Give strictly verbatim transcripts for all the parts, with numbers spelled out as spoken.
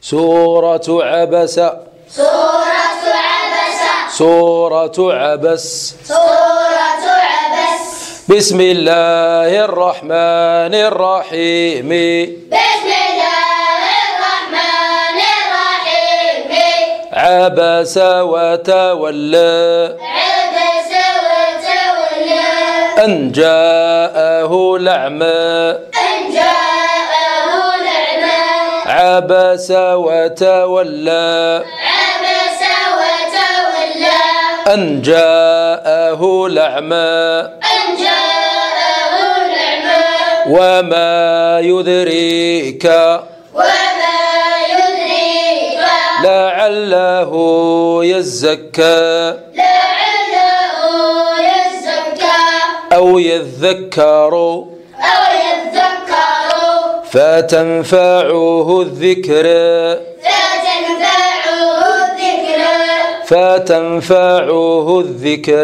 سورة عبس. سورة عبس. سورة عبس. سورة عبس. بسم الله الرحمن الرحيم. بسم الله الرحمن الرحيم. عبس وتولى. عبس وتولى. أن جاءه الأعمى. أن جاءه الأعمى. عبس وتولى. عبس وتولى. أن جاءه الأعمى. أن جاءه الأعمى. وما يدريك. وما يدريك. لعله يزكى. لعله يزكى. أو يذكر. أو يذكر. فتنفعه الذكر. فتنفعه الذكر. فتنفعه الذكر.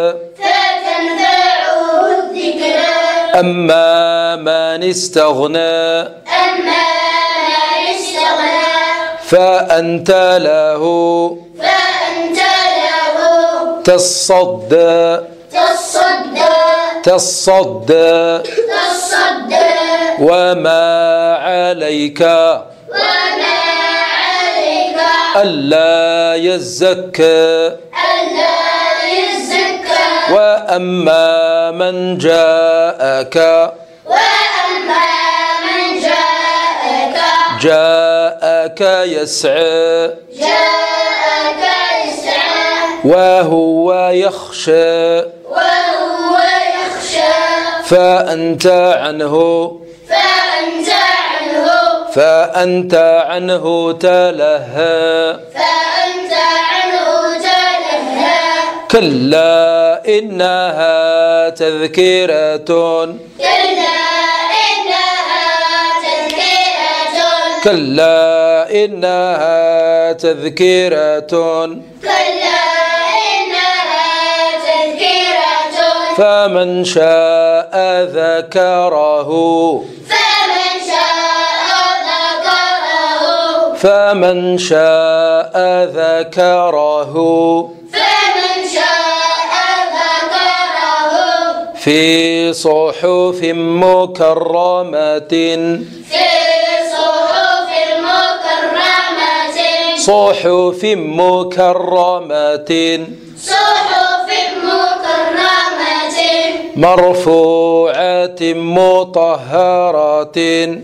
فتنفعه الذكر. أما من استغنى. أما من استغنى. فأنت له. فأنت له. تصدى. تصدى. تصدى. تصدى. وما عليك. وما عليك. ألا يزكى. ألا يزكى. وأما من جاءك. وأما من جاءك. جاءك يسعى. جاءك يسعى. وهو يخشى. وهو يخشى. فأنت عنه. فأنت عنه. فأنت عنه تلهى. فأنت عنه تلهى. كلا إنها تذكرة. كلا إنها تذكرة. كلا إنها تذكرة. كلا إنها تذكرة. فمن شاء ذكره. فمن شاء ذكره. فمن شاء ذكره. فمن شاء ذكره. في صحف مكرمة. في صحف مكرمة. صحف مكرمة. صحف مكرمة. مرفوعة مطهرة.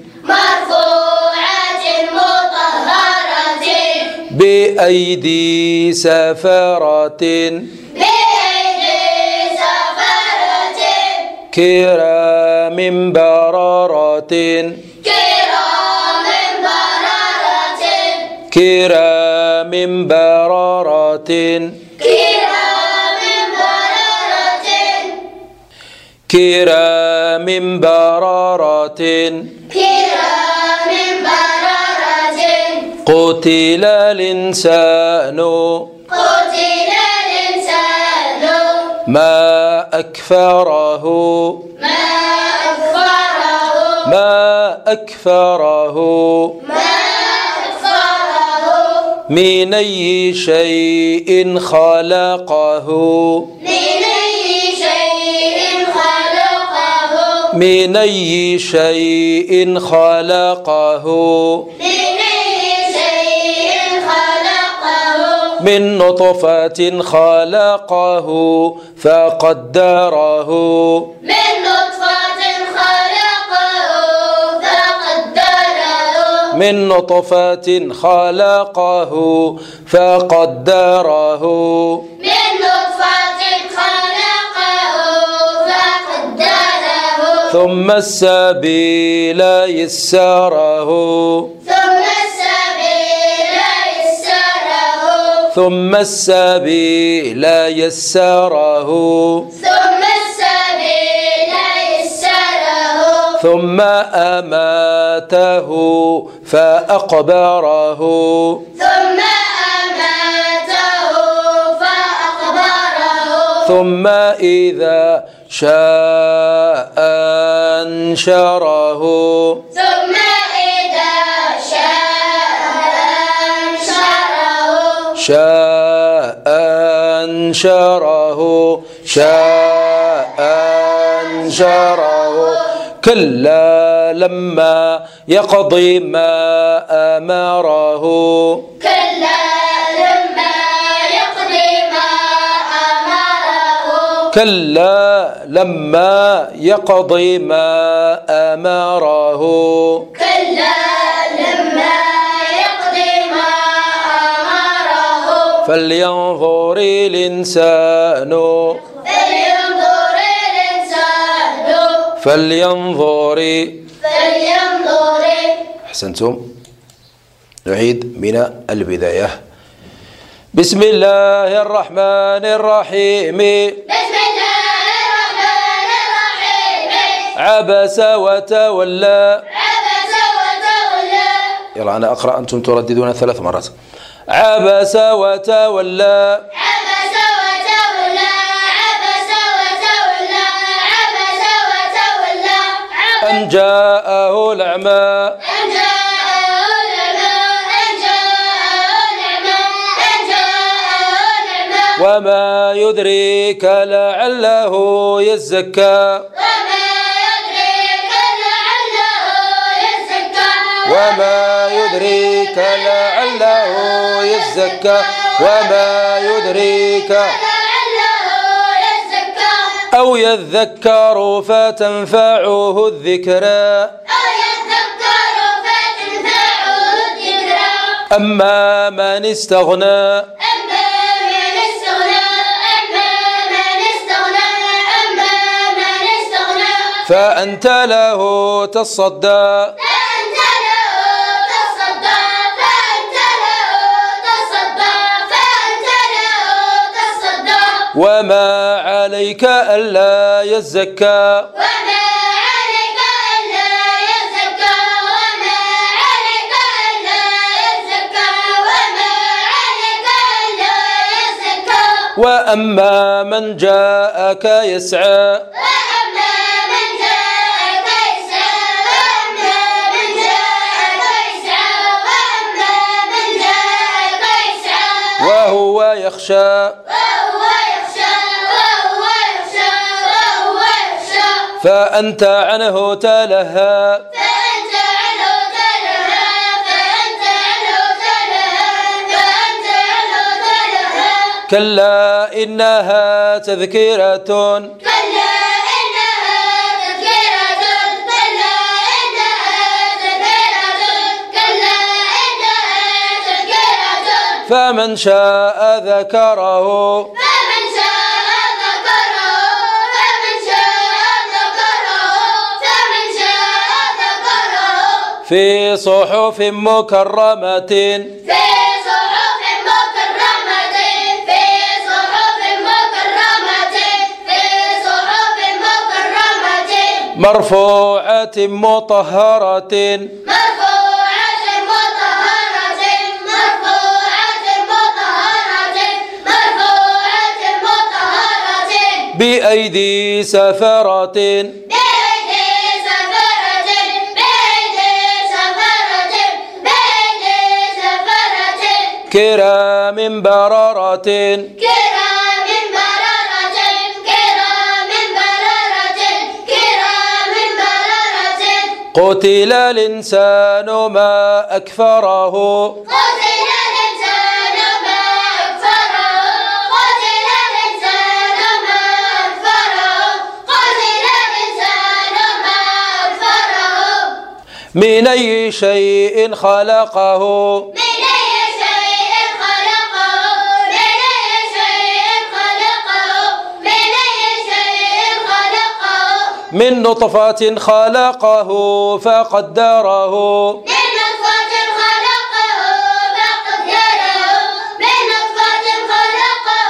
مرفوعة مطهرة. بأيدي سفرة. بأيدي سفرة. كرام بررة. كرام بررة. كرام بررة. كرام بررة. كرام بررة. كرام بررة. قتل الإنسان. قتل الإنسان. ما أكفره. ما أكفره. ما أكفره. ما أكفره. من أي شيء خلقه. من أي شيء خلقه. من أي شيء خلقه. من أي شيء خلقه. من نطفة خلقه فقدره. من نطفة خلقه فقدره. من نطفة خلقه فقدره. من نطفة خلقه فقدره. ثم السبيل يسره. ثم السبيل يسره. ثم السبيل يسره. ثم السبيل يسره. ثم أماته فأقبره. ثم أماته فأقبره. ثم إذا شاء أنشره. ثم إذا شاء شاء أنشره شاء أنشره كلا لما يقضي ما أمره كلا لما يقضي ما أمره كلا لما يقضي ما أمره كلا لما يقضي ما أمره فلينظر الإنسان فلينظر الإنسان فلينظر فلينظر. أحسنتم. نعيد من البداية. بسم الله الرحمن الرحيم بسم الله الرحمن الرحيم عبس وتولى عبس وتولى. يلا أنا أقرأ أنتم ترددون ثلاث مرات. عبس وتولى عبس وتولى عبس وتولى عبس وتولى أن جاءه الأعمى أن جاءه الأعمى أن جاءه الأعمى أن جاءه الأعمى وما يدريك لعله يزكى وما يدريك لعله يزكى وما يدريك لعله يزكى وما يدريك لعله يزكى أو يذكر فتنفعه الذكرى أو يذكر فتنفعه الذكرى أما من استغنى أما من استغنى أما من استغنى أما من استغنى فأنت له تصدى فأنت له تصدى فأنت له تصدى فأنت له تصدى وما عليك ألا يزكى وما عليك ألا يزكى وما عليك ألا يزكى وما عليك ألا يزكى وأما من جاءك يسعى وأما من جاءك يسعى وأما من جاءك يسعى وأما من جاءك يسعى وهو يخشى وهو يخشى وهو يخشى وهو يخشى فأنت عنه تلهى فأنت عنه تلهى فأنت عنه تلهى فأنت عنه تلهى كلا إنها تذكرة كلا إنها تذكرة كلا إنها تذكرة كلا إنها تذكرة فمن شاء ذكره فمن شاء ذكره فمن شاء ذكره فمن شاء ذكره في صحف مكرمة في صحف مكرمة في صحف مكرمة في صحف مكرمة مرفوعة مطهرة مرفوعة مطهرة مرفوعة مطهرة مرفوعة مطهرة بأيدي سفرة بأيدي سفرة بأيدي سفرة بأيدي سفرة كرام بررة كرام بررة كرام بررة كرام بررة قتل الإنسان ما أكفره قتل الإنسان ما أكفره قتل الإنسان ما أكفره قتل الإنسان ما أكفره من أي شيء خلقه من أي شيء خلقه من أي شيء خلقه من أي شيء خلقه من نطفة خلقه فقدره من نطفة خلقه فقدره من نطفة خلقه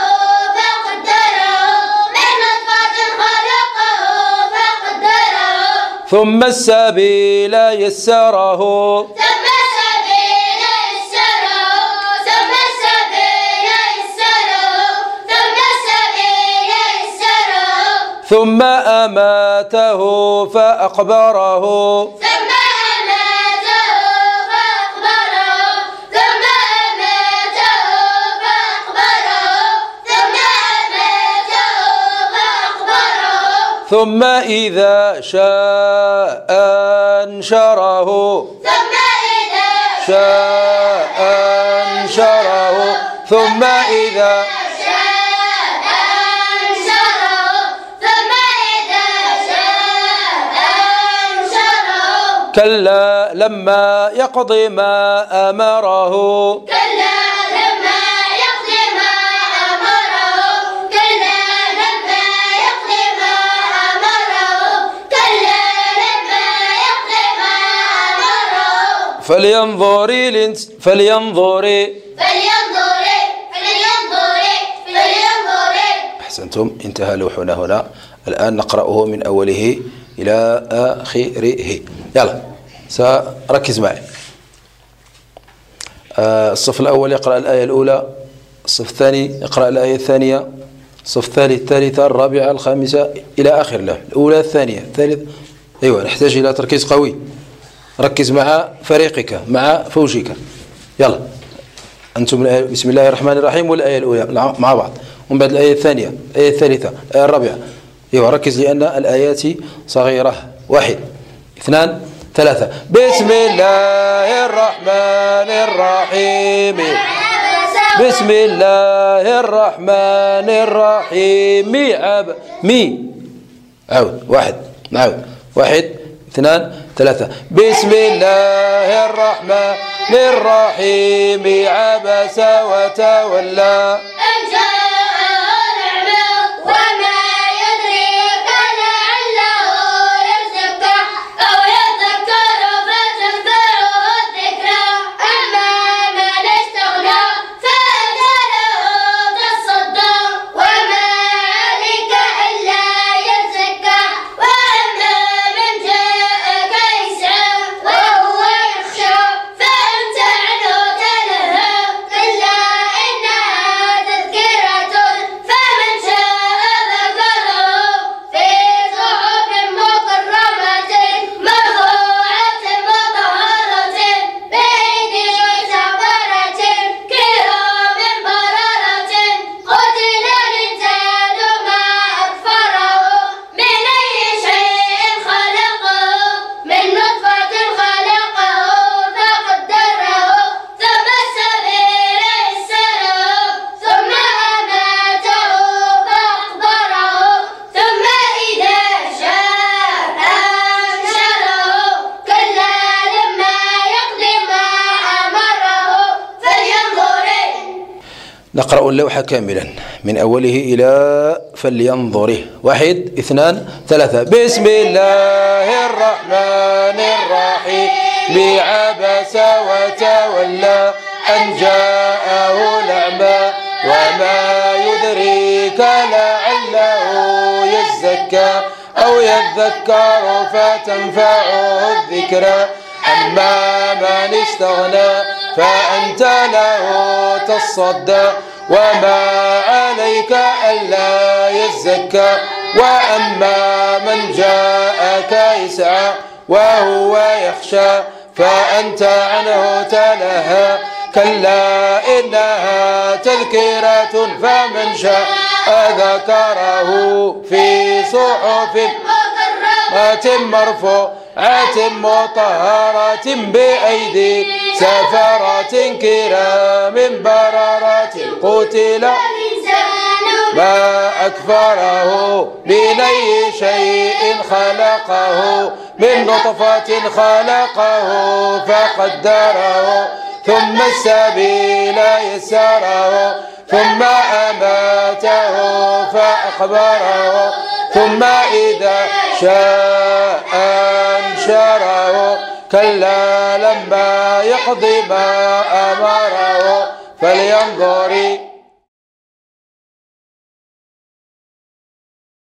فقدره من نطفة خلقه فقدره ثم السبيل يسره ثم السبيل يسره ثم السبيل يسره ثم السبيل يسره ثم أماته فأقبره ثم أماته فأقبره ثم أماته ثم إذا شاء أنشره ثم إذا شاء أنشره ثم إذا شاء أنشره ثم إذا شاء أنشره كلا لما يقضي ما أمره كلا لما يقضي ما أمره كلا لما يقضي ما أمره كلا لما يقضي ما أمره فلينظري الإنس فلينظري فلينظري فلينظري فلينظري. أحسنتم. انتهى لوحنا هنا. الآن نقرأه من أوله إلى آخره. يلا سركز معي. الصف الأول يقرأ الآية الأولى، الصف الثاني يقرأ الآية الثانية، الصف الثالث الثالثة الرابعة الخامسة إلى آخر الله. الأولى الثانية الثالث. أيوة نحتاج إلى تركيز قوي. ركز مع فريقك مع فوجك. يلا أنتم بسم الله الرحمن الرحيم والآية الأولى مع بعض، ومن بعد الآية الثانية الآية الثالثة الآية الرابعة. أيوة ركز لأن الآيات صغيرة. واحد اثنان ثلاثة. بسم الله الرحمن الرحيم بسم الله الرحمن الرحيم عب مي عود. واحد نعود. واحد اثنان ثلاثة. بسم الله الرحمن الرحيم عبس وتولى أن جاءه الأعمى وما يدريك لعله يزكى أو يذكر فتنفعه الذكرى أما من استغنى فأنت له تصدى وما عليك إلا يزكى وأما من جاءك يسعى وهو يخشى فأنت عنه تلهى كلا إنها تذكرة فمن شاء ذكره في صحف مكرمة مرفوعة مطهرة بأيدي سفرة كرام بررة قتل الإنسان ما أكفره من أي شيء خلقه من نطفة خلقه فقدره ثم السبيل يسره ثم أماته فأقبره ثم إذا شاء أنشره كلا لما يقضي ما أمره فلينظر. نقرأ اللوحة كاملا من أوله إلى فلينظره. واحد اثنان ثلاثة. بسم الله الرحمن الرحيم عبس وتولى أن جاءه الأعمى وما يدريك لعله يزكى أو يذكر فتنفعه الذكرى أما من استغنى فأنت له تصدى وما عليك ألا يزكى وأما من جاءك يسعى وهو يخشى فأنت عنه تلهى كلا إنها تذكرة فمن شاء ذكره في صحف مرفوعة مطهرة بأيدي سفرة كرام بررة قتل ما أكفره من أي شيء خلقه من نطفة خلقه فقدره ثم السبيل يسره ثم أماته فأقبره ثم إذا شاء أنشره كلا لما يقضي ما أمره فلينظر